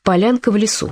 Полянка в лесу.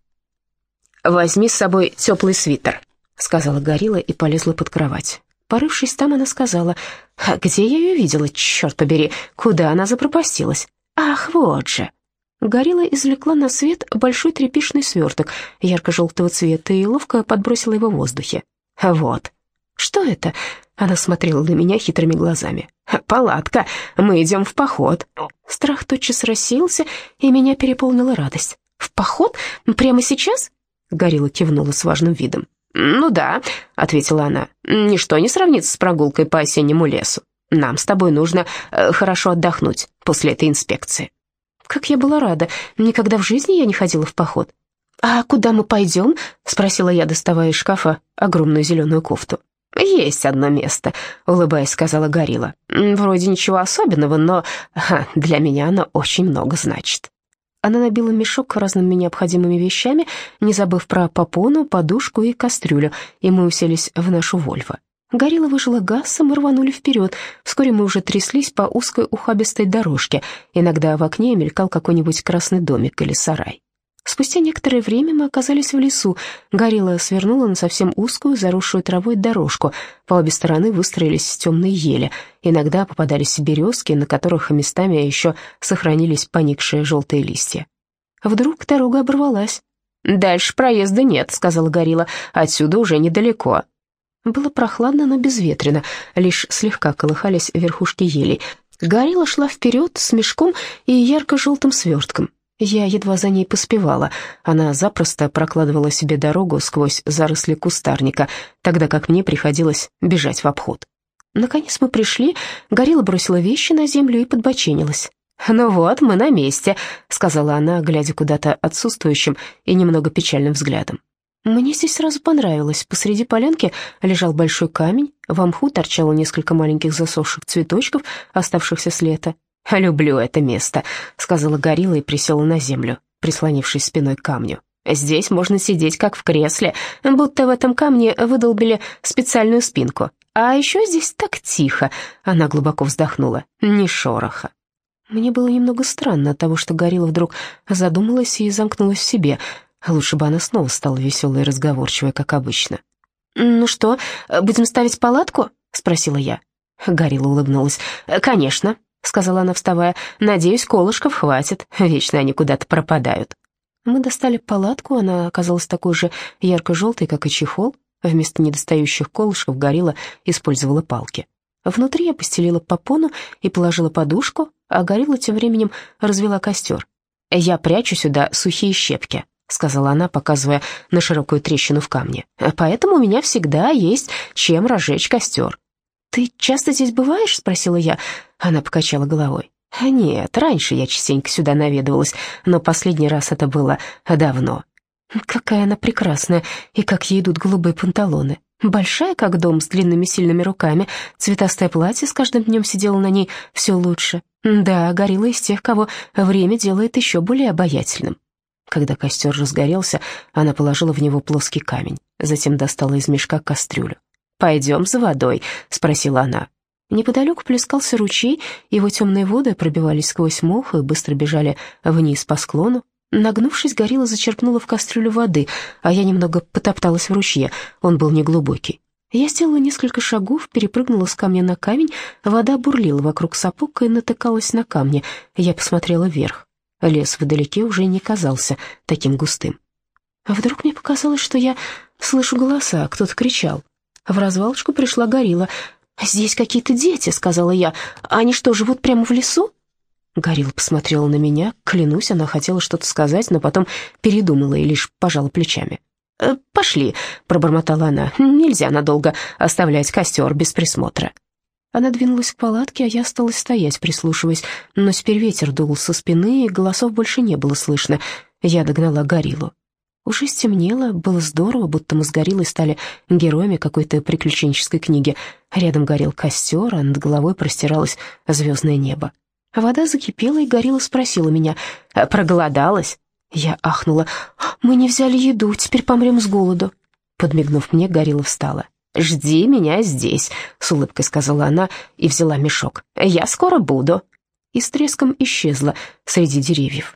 «Возьми с собой теплый свитер», — сказала Горилла и полезла под кровать. Порывшись там, она сказала: «А где я ее видела, черт побери? Куда она запропастилась? Ах, вот же!» Горилла извлекла на свет большой тряпичный сверток ярко-желтого цвета и ловко подбросила его в воздухе. «Вот». «Что это?» — она смотрела на меня хитрыми глазами. «Палатка. Мы идем в поход». Страх тотчас рассеялся, и меня переполнила радость. «В поход? Прямо сейчас?» — Горилла кивнула с важным видом. «Ну да», — ответила она, — «ничто не сравнится с прогулкой по осеннему лесу. Нам с тобой нужно хорошо отдохнуть после этой инспекции». Как я была рада, никогда в жизни я не ходила в поход. «А куда мы пойдем?» — спросила я, доставая из шкафа огромную зеленую кофту. «Есть одно место», — улыбаясь, сказала Горилла. «Вроде ничего особенного, но для меня оно очень много значит». Она набила мешок разными необходимыми вещами, не забыв про попону, подушку и кастрюлю, и мы уселись в нашу Вольво. Горилла выжила газ, и мы рванули вперед. Вскоре мы уже тряслись по узкой ухабистой дорожке. Иногда в окне мелькал какой-нибудь красный домик или сарай. Спустя некоторое время мы оказались в лесу. Горилла свернула на совсем узкую, заросшую травой дорожку. По обе стороны выстроились темные ели. Иногда попадались березки, на которых местами еще сохранились поникшие желтые листья. Вдруг дорога оборвалась. «Дальше проезда нет», — сказала Горилла. «Отсюда уже недалеко». Было прохладно, но безветренно, лишь слегка колыхались верхушки елей. Горилла шла вперед с мешком и ярко-желтым свертком. Я едва за ней поспевала. Она запросто прокладывала себе дорогу сквозь заросли кустарника, тогда как мне приходилось бежать в обход. Наконец мы пришли, Горилла бросила вещи на землю и подбоченилась. «Ну вот, мы на месте», — сказала она, глядя куда-то отсутствующим и немного печальным взглядом. Мне здесь сразу понравилось. Посреди полянки лежал большой камень, в мху торчало несколько маленьких засохших цветочков, оставшихся с лета. «Люблю это место», — сказала Горилла и присела на землю, прислонившись спиной к камню. «Здесь можно сидеть как в кресле, будто в этом камне выдолбили специальную спинку. А еще здесь так тихо», — она глубоко вздохнула, — «ни шороха». Мне было немного странно от того, что Горилла вдруг задумалась и замкнулась в себе. Лучше бы она снова стала веселой и разговорчивой, как обычно. «Ну что, будем ставить палатку?» — спросила я. Горилла улыбнулась. «Конечно», — сказала она, вставая. «Надеюсь, колышков хватит, вечно они куда-то пропадают». Мы достали палатку, она оказалась такой же ярко-желтой, как и чехол. Вместо недостающих колышков Горилла использовала палки. Внутри я постелила попону и положила подушку, а Горилла тем временем развела костер. «Я прячу сюда сухие щепки», — сказала она, показывая на широкую трещину в камне. «Поэтому у меня всегда есть чем разжечь костер». «Ты часто здесь бываешь?» — спросила я. Она покачала головой. «Нет, раньше я частенько сюда наведывалась, но последний раз это было давно». «Какая она прекрасная, и как ей идут голубые панталоны. Большая, как дом, с длинными сильными руками. Цветастое платье с каждым днем сидело на ней все лучше. Да, Горилла из тех, кого время делает еще более обаятельным». Когда костер разгорелся, она положила в него плоский камень, затем достала из мешка кастрюлю. «Пойдем за водой?» — спросила она. Неподалеку плескался ручей, его темные воды пробивались сквозь мох и быстро бежали вниз по склону. Нагнувшись, Горилла зачерпнула в кастрюлю воды, а я немного потопталась в ручье, он был неглубокий. Я сделала несколько шагов, перепрыгнула с камня на камень, вода бурлила вокруг сапог и натыкалась на камни. Я посмотрела вверх. Лес вдалеке уже не казался таким густым. А вдруг мне показалось, что я слышу голоса, кто-то кричал. В развалочку пришла Горилла. «Здесь какие-то дети», — сказала я. «Они что, живут прямо в лесу?» Горилла посмотрела на меня. Клянусь, она хотела что-то сказать, но потом передумала и лишь пожала плечами. «Пошли», — пробормотала она. «Нельзя надолго оставлять костер без присмотра». Она двинулась к палатке, а я осталась стоять, прислушиваясь. Но теперь ветер дул со спины, и голосов больше не было слышно. Я догнала Гориллу. Уже стемнело, было здорово, будто мы с Гориллой стали героями какой-то приключенческой книги. Рядом горел костер, а над головой простиралось звездное небо. Вода закипела, и Горилла спросила меня: «Проголодалась?» Я ахнула. «Мы не взяли еду, теперь помрем с голоду». Подмигнув мне, Горилла встала. «Жди меня здесь», — с улыбкой сказала она и взяла мешок. «Я скоро буду». И с треском исчезла среди деревьев.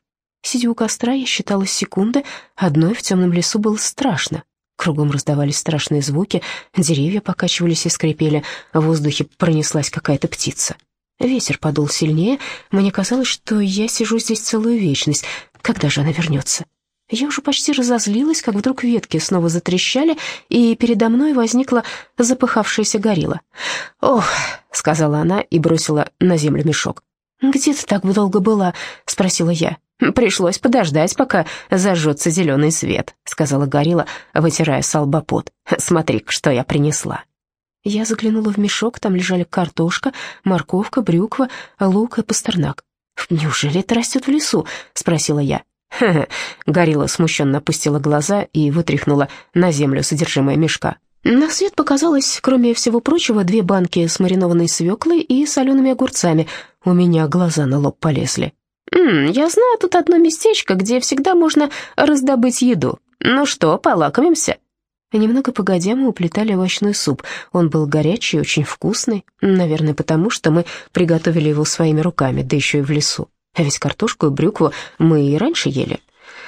Сидя у костра, я считала секунды. Одной в темном лесу было страшно. Кругом раздавались страшные звуки, деревья покачивались и скрипели, в воздухе пронеслась какая-то птица. Ветер подул сильнее, мне казалось, что я сижу здесь целую вечность. Когда же она вернется? Я уже почти разозлилась, как вдруг ветки снова затрещали, и передо мной возникла запыхавшаяся горилла. «Ох», — сказала она и бросила на землю мешок. «Где ты так долго была?» — спросила я. «Пришлось подождать, пока зажжется зеленый свет», — сказала горилла, вытирая со лба пот. «Смотри-ка, что я принесла». Я заглянула в мешок, там лежали картошка, морковка, брюква, лук и пастернак. «Неужели это растет в лесу?» — спросила я. «Ха-ха», — горилла смущенно опустила глаза и вытряхнула на землю содержимое мешка. На свет показалось, кроме всего прочего, 2 банки с маринованной свеклой и солеными огурцами. У меня глаза на лоб полезли. «Я знаю тут одно местечко, где всегда можно раздобыть еду. Ну что, полакомимся?» Немного погодя, мы уплетали овощной суп. Он был горячий, очень вкусный, наверное, потому что мы приготовили его своими руками, да еще и в лесу. А ведь картошку и брюкву мы и раньше ели.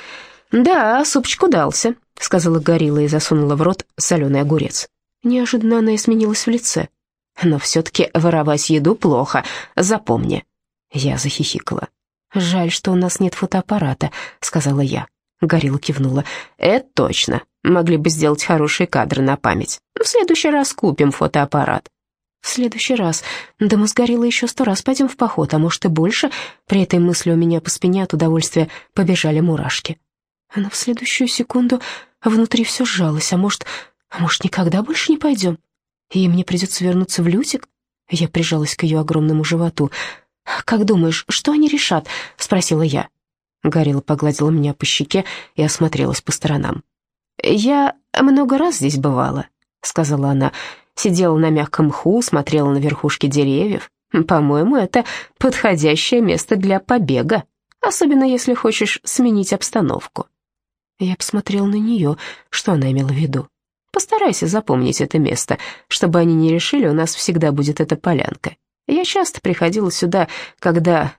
«Да, супчик удался», — сказала горилла и засунула в рот соленый огурец. Неожиданно она изменилась в лице. «Но все-таки воровать еду плохо, запомни». Я захихикала. «Жаль, что у нас нет фотоаппарата», — сказала я. Горилла кивнула. «Это точно. Могли бы сделать хорошие кадры на память. В следующий раз купим фотоаппарат». «В следующий раз. Да мы с гориллой еще 100 раз пойдем в поход, а может и больше». При этой мысли у меня по спине от удовольствия побежали мурашки. Но в следующую секунду внутри все сжалось. А может, никогда больше не пойдем? И мне придется вернуться в Лютик? Я прижалась к ее огромному животу. «Как думаешь, что они решат?» — спросила я. Горилла погладила меня по щеке и осмотрелась по сторонам. «Я много раз здесь бывала», — сказала она. «Сидела на мягком мху, смотрела на верхушки деревьев. По-моему, это подходящее место для побега, особенно если хочешь сменить обстановку». Я посмотрела на нее, что она имела в виду. «Постарайся запомнить это место, чтобы они не решили, у нас всегда будет эта полянка. Я часто приходила сюда, когда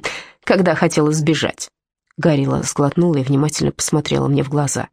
хотела сбежать». Горилла сглотнула и внимательно посмотрела мне в глаза.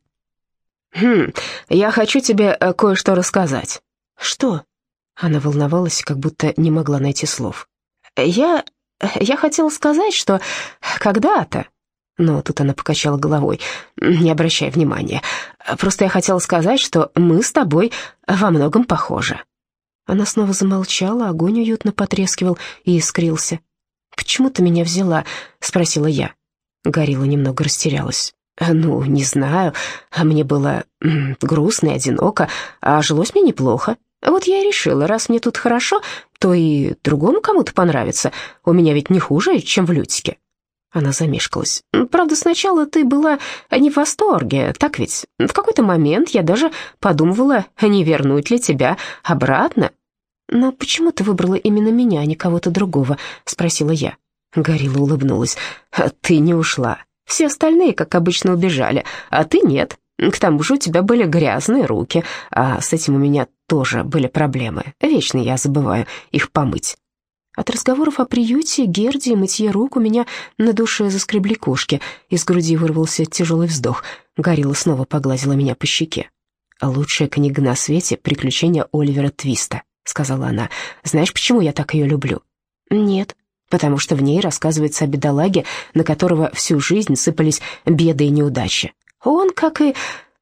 «Я хочу тебе кое-что рассказать». «Что?» Она волновалась, как будто не могла найти слов. «Я хотела сказать, что когда-то...» Но тут она покачала головой. «Не обращай внимания. Просто я хотела сказать, что мы с тобой во многом похожи». Она снова замолчала, огонь уютно потрескивал и искрился. «Почему ты меня взяла?» — спросила я. Горилла немного растерялась. «Ну, не знаю. Мне было грустно и одиноко, а жилось мне неплохо. Вот я и решила, раз мне тут хорошо, то и другому кому-то понравится. У меня ведь не хуже, чем в Лютике». Она замешкалась. «Правда, сначала ты была не в восторге, так ведь? В какой-то момент я даже подумывала, не вернуть ли тебя обратно». «Но почему ты выбрала именно меня, а не кого-то другого?» — спросила я. Горилла улыбнулась. «Ты не ушла. Все остальные, как обычно, убежали, а ты нет. К тому же у тебя были грязные руки, а с этим у меня тоже были проблемы. Вечно я забываю их помыть». От разговоров о приюте, Герде и мытье рук у меня на душе заскребли кошки. Из груди вырвался тяжелый вздох. Горилла снова погладила меня по щеке. «Лучшая книга на свете — «Приключения Оливера Твиста», — сказала она. «Знаешь, почему я так ее люблю?» «Нет». «Потому что в ней рассказывается о бедолаге, на которого всю жизнь сыпались беды и неудачи. Он, как и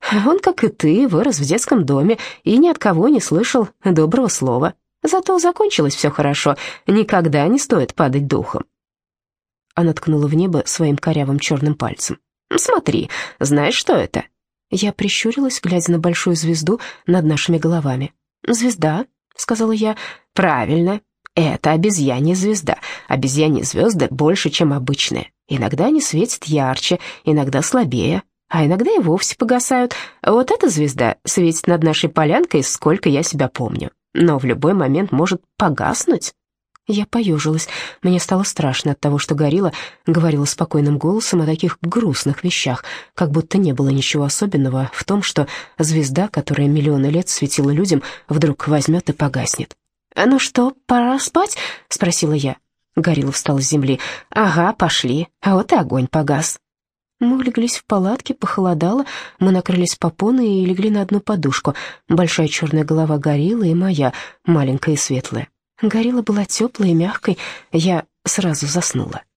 ты, вырос в детском доме и ни от кого не слышал доброго слова. Зато закончилось все хорошо, никогда не стоит падать духом». Она ткнула в небо своим корявым черным пальцем. «Смотри, знаешь, что это?» Я прищурилась, глядя на большую звезду над нашими головами. «Звезда», — сказала я. «Правильно, это обезьянья звезда. Обезьяньи звезды больше, чем обычные. Иногда они светят ярче, иногда слабее, а иногда и вовсе погасают. Вот эта звезда светит над нашей полянкой, сколько я себя помню, но в любой момент может погаснуть». Я поежилась. Мне стало страшно от того, что горилла говорила спокойным голосом о таких грустных вещах, как будто не было ничего особенного в том, что звезда, которая миллионы лет светила людям, вдруг возьмет и погаснет. «Ну что, пора спать?» — спросила я. Горилла встала с земли. «Ага, пошли. А вот и огонь погас». Мы улеглись в палатке, похолодало, мы накрылись попоной и легли на одну подушку. Большая черная голова гориллы и моя, маленькая и светлая. Горилла была теплой и мягкой, я сразу заснула.